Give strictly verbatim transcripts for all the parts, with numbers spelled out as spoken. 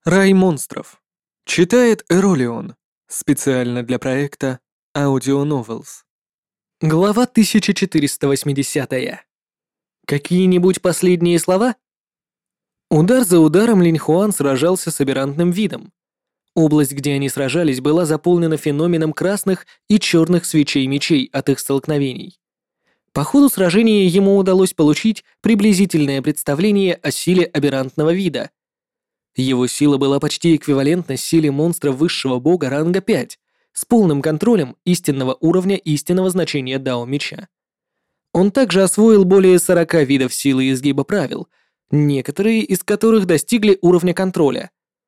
Рай монстров. Читает Эролион. Специально для проекта Audio Novels. Глава тысяча четыреста восьмидесятая. Какие-нибудь последние слова? Удар за ударом Линь Хуан сражался с аберрантным видом. Область, где они сражались, была заполнена феноменом красных и черных свечей мечей от их столкновений. По ходу сражения ему удалось получить приблизительное представление о силе аберрантного вида. Его сила была почти эквивалентна силе монстра высшего бога ранга пять, с полным контролем истинного уровня истинного значения Дао Меча. Он также освоил более сорока видов силы и изгиба правил, некоторые из которых достигли уровня контроля.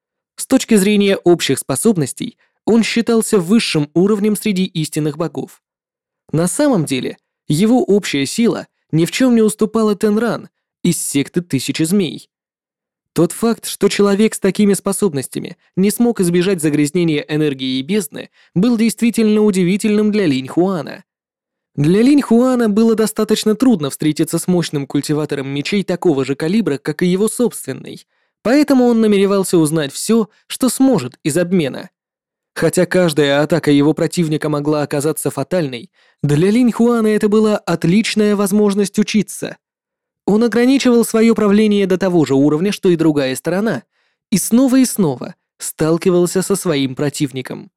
С точки зрения общих способностей, он считался высшим уровнем среди истинных богов. На самом деле, его общая сила ни в чем не уступала Тенран из секты Тысячи Змей. Тот факт, что человек с такими способностями не смог избежать загрязнения энергии бездны, был действительно удивительным для Линь Хуана. Для Линь Хуана было достаточно трудно встретиться с мощным культиватором мечей такого же калибра, как и его собственный, поэтому он намеревался узнать все, что сможет из обмена. Хотя каждая атака его противника могла оказаться фатальной, для Линь Хуана это была отличная возможность учиться. Он ограничивал свое правление до того же уровня, что и другая сторона, и снова и снова сталкивался со своим противником.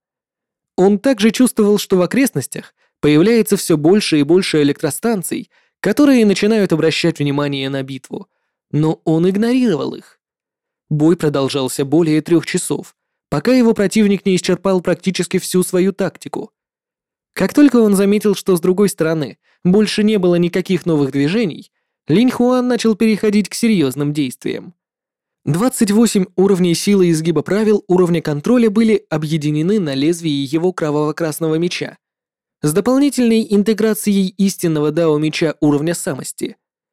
Он также чувствовал, что в окрестностях появляется все больше и больше электростанций, которые начинают обращать внимание на битву, но он игнорировал их. Бой продолжался более трех часов, пока его противник не исчерпал практически всю свою тактику. Как только он заметил, что с другой стороны больше не было никаких новых движений, Линь Хуан начал переходить к серьезным действиям. двадцать восемь уровней силы и изгиба правил уровня контроля были объединены на лезвии его кроваво-красного меча, с дополнительной интеграцией истинного дао меча уровня самости.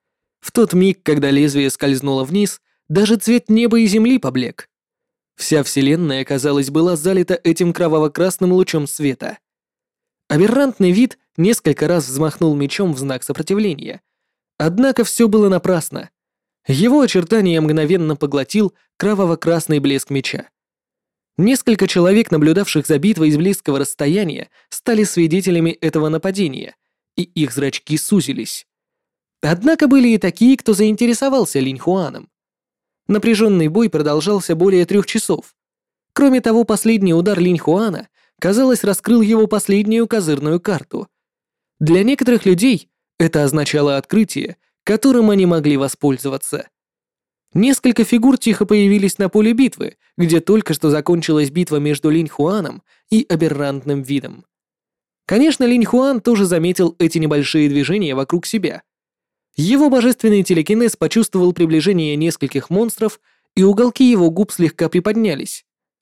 В тот миг, когда лезвие скользнуло вниз, даже цвет неба и земли поблек. Вся вселенная, казалось, была залита этим кроваво-красным лучом света. Аберрантный вид несколько раз взмахнул мечом в знак сопротивления. Однако все было напрасно. Его очертания мгновенно поглотил кроваво-красный блеск меча. Несколько человек, наблюдавших за битвой с близкого расстояния, стали свидетелями этого нападения, и их зрачки сузились. Однако были и такие, кто заинтересовался Линь Хуаном. Напряженный бой продолжался более трех часов. Кроме того, последний удар Линь Хуана, казалось, раскрыл его последнюю козырную карту. Для некоторых людей это означало открытие, которым они могли воспользоваться. Несколько фигур тихо появились на поле битвы, где только что закончилась битва между Линь Хуаном и аберрантным видом. Конечно, Линь Хуан тоже заметил эти небольшие движения вокруг себя. Его божественный телекинез почувствовал приближение нескольких монстров, и уголки его губ слегка приподнялись.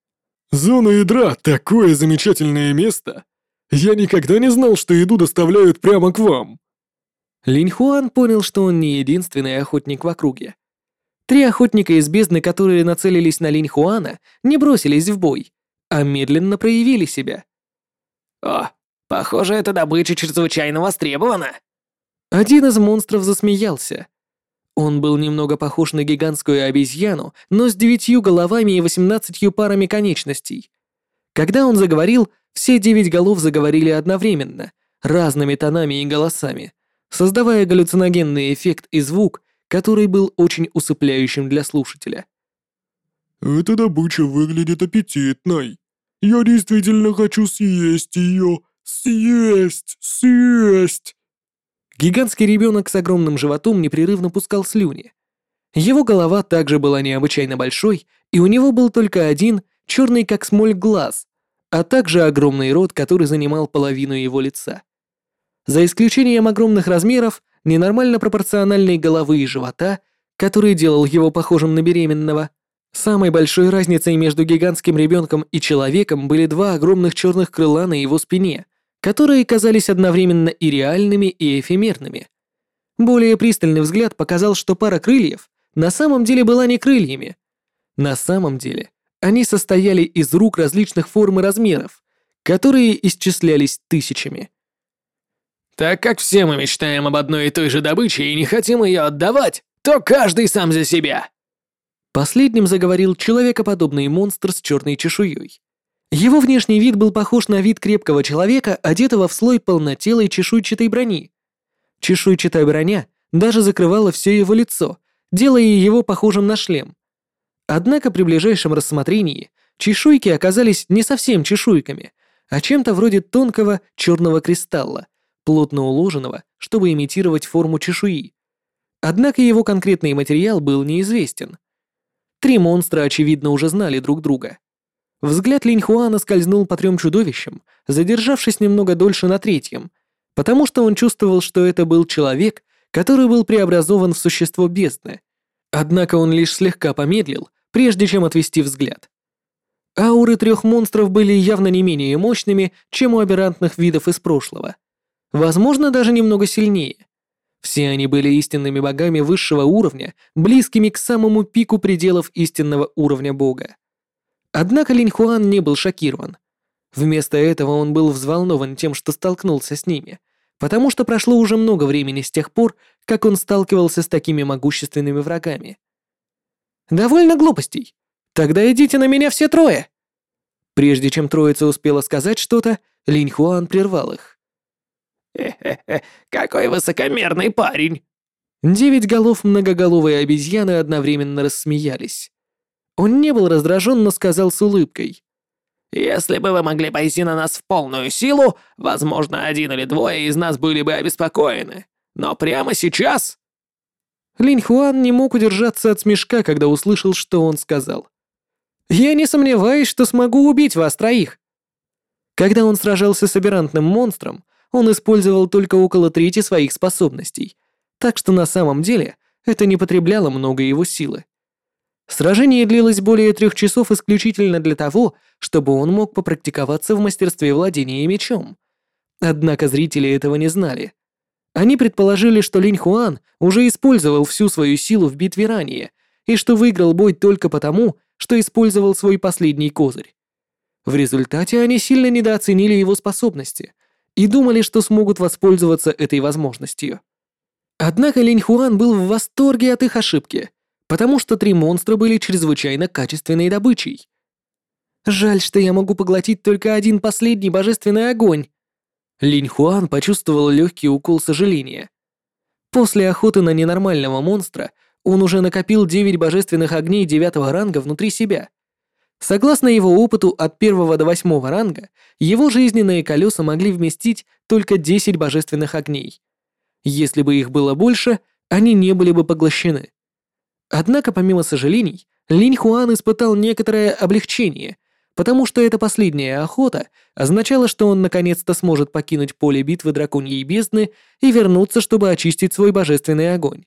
«Зона ядра — такое замечательное место! Я никогда не знал, что еду доставляют прямо к вам!» Линь Хуан понял, что он не единственный охотник в округе. Три охотника из бездны, которые нацелились на Линь Хуана, не бросились в бой, а медленно проявили себя. «О, похоже, эта добыча чрезвычайно востребована!» Один из монстров засмеялся. Он был немного похож на гигантскую обезьяну, но с девятью головами и восемнадцатью парами конечностей. Когда он заговорил, все девять голов заговорили одновременно, разными тонами и голосами, создавая галлюциногенный эффект и звук, который был очень усыпляющим для слушателя. «Эта добыча выглядит аппетитной. Я действительно хочу съесть ее. Съесть, съесть!» Гигантский ребенок с огромным животом непрерывно пускал слюни. Его голова также была необычайно большой, и у него был только один, черный как смоль глаз, а также огромный рот, который занимал половину его лица. За исключением огромных размеров, ненормально пропорциональной головы и живота, который делал его похожим на беременного, самой большой разницей между гигантским ребенком и человеком были два огромных черных крыла на его спине, которые казались одновременно и реальными, и эфемерными. Более пристальный взгляд показал, что пара крыльев на самом деле была не крыльями. На самом деле они состояли из рук различных форм и размеров, которые исчислялись тысячами. «Так как все мы мечтаем об одной и той же добыче и не хотим ее отдавать, то каждый сам за себя!» Последним заговорил человекоподобный монстр с черной чешуей. Его внешний вид был похож на вид крепкого человека, одетого в слой полнотелой чешуйчатой брони. Чешуйчатая броня даже закрывала все его лицо, делая его похожим на шлем. Однако при ближайшем рассмотрении чешуйки оказались не совсем чешуйками, а чем-то вроде тонкого черного кристалла, плотно уложенного, чтобы имитировать форму чешуи. Однако его конкретный материал был неизвестен. Три монстра, очевидно, уже знали друг друга. Взгляд Линьхуана скользнул по трем чудовищам, задержавшись немного дольше на третьем, потому что он чувствовал, что это был человек, который был преобразован в существо бездны. Однако он лишь слегка помедлил, прежде чем отвести взгляд. Ауры трех монстров были явно не менее мощными, чем у аберрантных видов из прошлого. Возможно, даже немного сильнее. Все они были истинными богами высшего уровня, близкими к самому пику пределов истинного уровня бога. Однако Линьхуан не был шокирован. Вместо этого он был взволнован тем, что столкнулся с ними, потому что прошло уже много времени с тех пор, как он сталкивался с такими могущественными врагами. «Довольно глупостей. Тогда идите на меня все трое!» Прежде чем троица успела сказать что-то, Линьхуан прервал их. «Хе-хе-хе, какой высокомерный парень!» Девять голов многоголовой обезьяны одновременно рассмеялись. Он не был раздражен, но сказал с улыбкой. «Если бы вы могли пойти на нас в полную силу, возможно, один или двое из нас были бы обеспокоены. Но прямо сейчас...» Линьхуан не мог удержаться от смешка, когда услышал, что он сказал. «Я не сомневаюсь, что смогу убить вас троих». Когда он сражался с аберрантным монстром, он использовал только около трети своих способностей, так что на самом деле это не потребляло много его силы. Сражение длилось более трех часов исключительно для того, чтобы он мог попрактиковаться в мастерстве владения мечом. Однако зрители этого не знали. Они предположили, что Линьхуан уже использовал всю свою силу в битве ранее, и что выиграл бой только потому, что использовал свой последний козырь. В результате они сильно недооценили его способности и думали, что смогут воспользоваться этой возможностью. Однако Линьхуан был в восторге от их ошибки, потому что три монстра были чрезвычайно качественной добычей. Жаль, что я могу поглотить только один последний божественный огонь. Линьхуан почувствовал легкий укол сожаления. После охоты на ненормального монстра он уже накопил девять божественных огней девятого ранга внутри себя. Согласно его опыту от первого до восьмого ранга, его жизненные колеса могли вместить только десять божественных огней. Если бы их было больше, они не были бы поглощены. Однако, помимо сожалений, Линьхуан испытал некоторое облегчение, потому что эта последняя охота означала, что он наконец-то сможет покинуть поле битвы драконьей бездны и вернуться, чтобы очистить свой божественный огонь.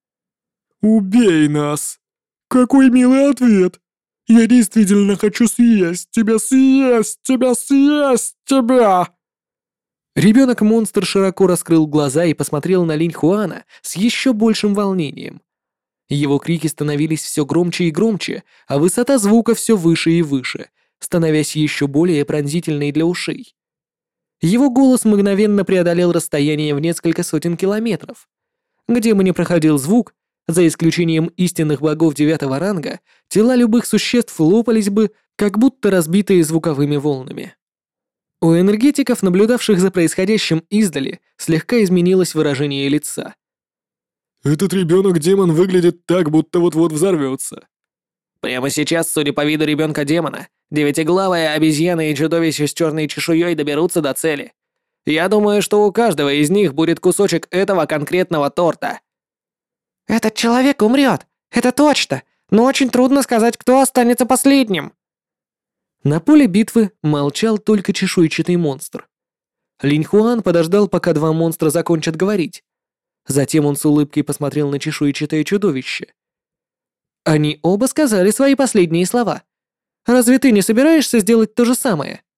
«Убей нас! Какой милый ответ! Я действительно хочу съесть тебя, съесть тебя, съесть тебя!» Ребенок-монстр широко раскрыл глаза и посмотрел на Линьхуана с еще большим волнением. Его крики становились все громче и громче, а высота звука все выше и выше, становясь еще более пронзительной для ушей. Его голос мгновенно преодолел расстояние в несколько сотен километров. Где бы ни проходил звук, за исключением истинных богов девятого ранга, тела любых существ лопались бы, как будто разбитые звуковыми волнами. У энергетиков, наблюдавших за происходящим издали, слегка изменилось выражение лица. «Этот ребенок-демон выглядит так, будто вот-вот взорвется». Прямо сейчас, судя по виду ребенка-демона, девятиглавая обезьяна и чудовище с черной чешуей доберутся до цели. Я думаю, что у каждого из них будет кусочек этого конкретного торта. «Этот человек умрет, это точно, но очень трудно сказать, кто останется последним». На поле битвы молчал только чешуйчатый монстр. Линьхуан подождал, пока два монстра закончат говорить. Затем он с улыбкой посмотрел на чешуйчатое чудовище. Они оба сказали свои последние слова. Разве ты не собираешься сделать то же самое?